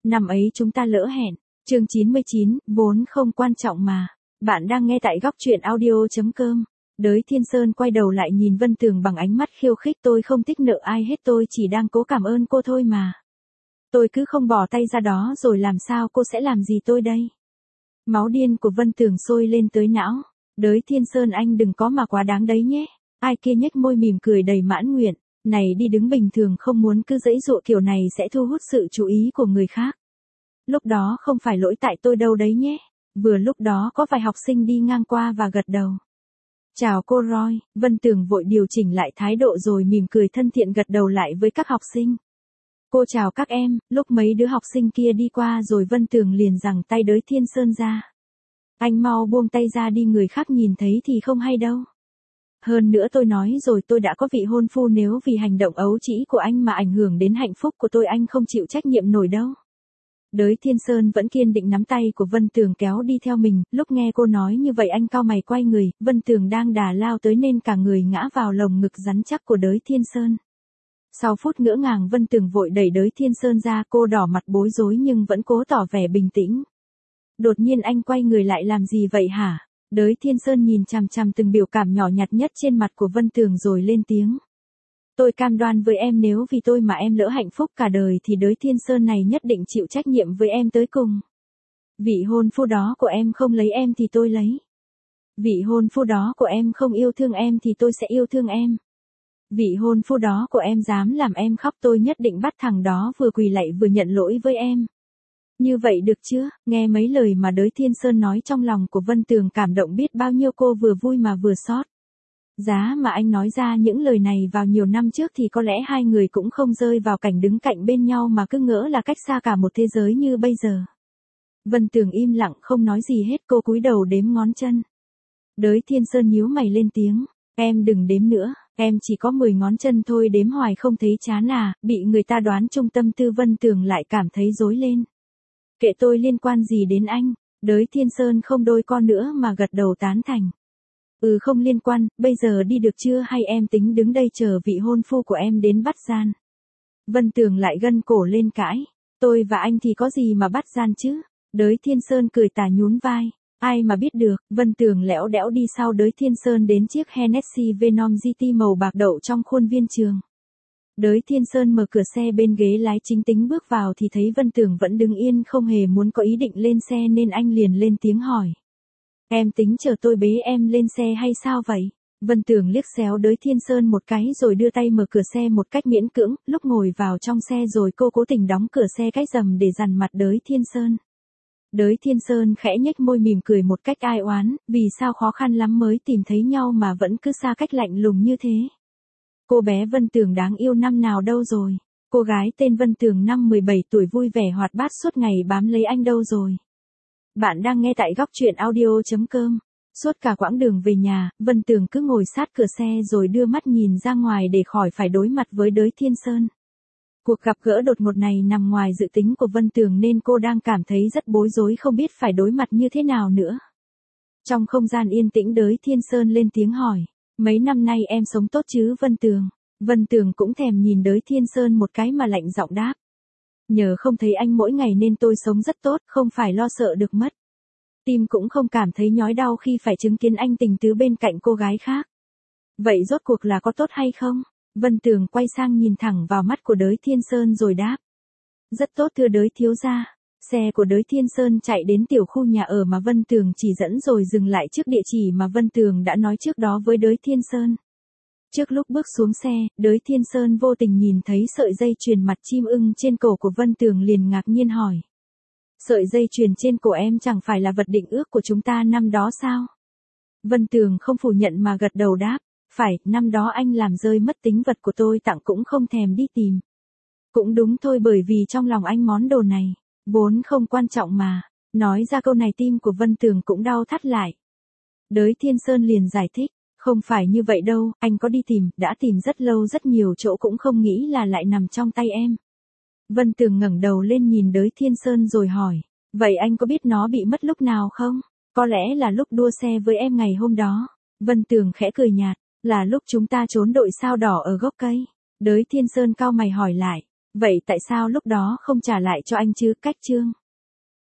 Năm ấy chúng ta lỡ hẹn. Chương 99, vốn không quan trọng mà. Bạn đang nghe tại góc truyện audio.com. Đới Thiên Sơn quay đầu lại nhìn Vân Tường bằng ánh mắt khiêu khích, tôi không thích nợ ai hết, tôi chỉ đang cố cảm ơn cô thôi mà. Tôi cứ không bỏ tay ra đó rồi làm sao cô sẽ làm gì tôi đây? Máu điên của Vân Tường sôi lên tới não. Đới Thiên Sơn, anh đừng có mà quá đáng đấy nhé. Ai kia nhếch môi mỉm cười đầy mãn nguyện. Này, đi đứng bình thường không muốn cứ giãy giụa kiểu này sẽ thu hút sự chú ý của người khác. Lúc đó không phải lỗi tại tôi đâu đấy nhé. Vừa lúc đó có vài học sinh đi ngang qua và gật đầu. Chào cô Roy. Vân Tường vội điều chỉnh lại thái độ rồi mỉm cười thân thiện gật đầu lại với các học sinh. Cô chào các em. Lúc mấy đứa học sinh kia đi qua rồi Vân Tường liền giằng tay Đới Thiên Sơn ra. Anh mau buông tay ra đi, người khác nhìn thấy thì không hay đâu. Hơn nữa tôi nói rồi, tôi đã có vị hôn phu, nếu vì hành động ấu trĩ của anh mà ảnh hưởng đến hạnh phúc của tôi, anh không chịu trách nhiệm nổi đâu. Đới Thiên Sơn vẫn kiên định nắm tay của Vân Tường kéo đi theo mình, lúc nghe cô nói như vậy anh cau mày quay người, Vân Tường đang đà lao tới nên cả người ngã vào lồng ngực rắn chắc của Đới Thiên Sơn. Sau phút ngỡ ngàng Vân Tường vội đẩy Đới Thiên Sơn ra, cô đỏ mặt bối rối nhưng vẫn cố tỏ vẻ bình tĩnh. Đột nhiên anh quay người lại làm gì vậy hả? Đới Thiên Sơn nhìn chằm chằm từng biểu cảm nhỏ nhặt nhất trên mặt của Vân Tường rồi lên tiếng. Tôi cam đoan với em, nếu vì tôi mà em lỡ hạnh phúc cả đời thì Đới Thiên Sơn này nhất định chịu trách nhiệm với em tới cùng. Vị hôn phu đó của em không lấy em thì tôi lấy. Vị hôn phu đó của em không yêu thương em thì tôi sẽ yêu thương em. Vị hôn phu đó của em dám làm em khóc, tôi nhất định bắt thằng đó vừa quỳ lạy vừa nhận lỗi với em. Như vậy được chưa? Nghe mấy lời mà Đới Thiên Sơn nói trong lòng của Vân Tường cảm động biết bao nhiêu, cô vừa vui mà vừa xót. Giá mà anh nói ra những lời này vào nhiều năm trước thì có lẽ hai người cũng không rơi vào cảnh đứng cạnh bên nhau mà cứ ngỡ là cách xa cả một thế giới như bây giờ. Vân Tường im lặng không nói gì hết, cô cúi đầu đếm ngón chân. Đới Thiên Sơn nhíu mày lên tiếng. Em đừng đếm nữa, em chỉ có 10 ngón chân thôi, đếm hoài không thấy chán à? Bị người ta đoán trung tâm tư, Vân Tường lại cảm thấy rối lên. Kệ tôi, liên quan gì đến anh? Đới Thiên Sơn không đôi co nữa mà gật đầu tán thành. Không liên quan, bây giờ đi được chưa, hay em tính đứng đây chờ vị hôn phu của em đến bắt gian? Vân Tường lại gân cổ lên cãi. Tôi và anh thì có gì mà bắt gian chứ? Đới Thiên Sơn cười tà nhún vai. Ai mà biết được. Vân Tường lẽo đẽo đi sau Đới Thiên Sơn đến chiếc Hennessy Venom GT màu bạc đậu trong khuôn viên trường. Đới Thiên Sơn mở cửa xe bên ghế lái chính tính bước vào thì thấy Vân Tường vẫn đứng yên không hề muốn có ý định lên xe nên anh liền lên tiếng hỏi. Em tính chờ tôi bế em lên xe hay sao vậy? Vân Tường liếc xéo Đới Thiên Sơn một cái rồi đưa tay mở cửa xe một cách miễn cưỡng, lúc ngồi vào trong xe rồi cô cố tình đóng cửa xe cái rầm để dằn mặt Đới Thiên Sơn. Đới Thiên Sơn khẽ nhếch môi mỉm cười một cách ai oán, vì sao khó khăn lắm mới tìm thấy nhau mà vẫn cứ xa cách lạnh lùng như thế. Cô bé Vân Tường đáng yêu năm nào đâu rồi? Cô gái tên Vân Tường năm 17 tuổi vui vẻ hoạt bát suốt ngày bám lấy anh đâu rồi? Bạn đang nghe tại góc truyện audio.com. Suốt cả quãng đường về nhà, Vân Tường cứ ngồi sát cửa xe rồi đưa mắt nhìn ra ngoài để khỏi phải đối mặt với Đới Thiên Sơn. Cuộc gặp gỡ đột ngột này nằm ngoài dự tính của Vân Tường nên cô đang cảm thấy rất bối rối, không biết phải đối mặt như thế nào nữa. Trong không gian yên tĩnh, Đới Thiên Sơn lên tiếng hỏi. Mấy năm nay em sống tốt chứ Vân Tường? Vân Tường cũng thèm nhìn Đới Thiên Sơn một cái mà lạnh giọng đáp. Nhờ không thấy anh mỗi ngày nên tôi sống rất tốt, không phải lo sợ được mất. Tim cũng không cảm thấy nhói đau khi phải chứng kiến anh tình tứ bên cạnh cô gái khác. Vậy rốt cuộc là có tốt hay không? Vân Tường quay sang nhìn thẳng vào mắt của Đới Thiên Sơn rồi đáp. Rất tốt thưa Đới thiếu gia. Xe của Đới Thiên Sơn chạy đến tiểu khu nhà ở mà Vân Tường chỉ dẫn rồi dừng lại trước địa chỉ mà Vân Tường đã nói trước đó với Đới Thiên Sơn. Trước lúc bước xuống xe, Đới Thiên Sơn vô tình nhìn thấy sợi dây chuyền mặt chim ưng trên cổ của Vân Tường liền ngạc nhiên hỏi. Sợi dây chuyền trên cổ em chẳng phải là vật định ước của chúng ta năm đó sao? Vân Tường không phủ nhận mà gật đầu đáp. Phải, năm đó anh làm rơi mất tính vật của tôi tặng cũng không thèm đi tìm. Cũng đúng thôi, bởi vì trong lòng anh món đồ này vốn không quan trọng mà. Nói ra câu này tim của Vân Tường cũng đau thắt lại. Đới Thiên Sơn liền giải thích. Không phải như vậy đâu, anh có đi tìm, đã tìm rất lâu rất nhiều chỗ cũng không nghĩ là lại nằm trong tay em. Vân Tường ngẩng đầu lên nhìn Đới Thiên Sơn rồi hỏi. Vậy anh có biết nó bị mất lúc nào không? Có lẽ là lúc đua xe với em ngày hôm đó. Vân Tường khẽ cười nhạt. Là lúc chúng ta trốn đội sao đỏ ở gốc cây. Đới Thiên Sơn cau mày hỏi lại. Vậy tại sao lúc đó không trả lại cho anh chứ, cách chương?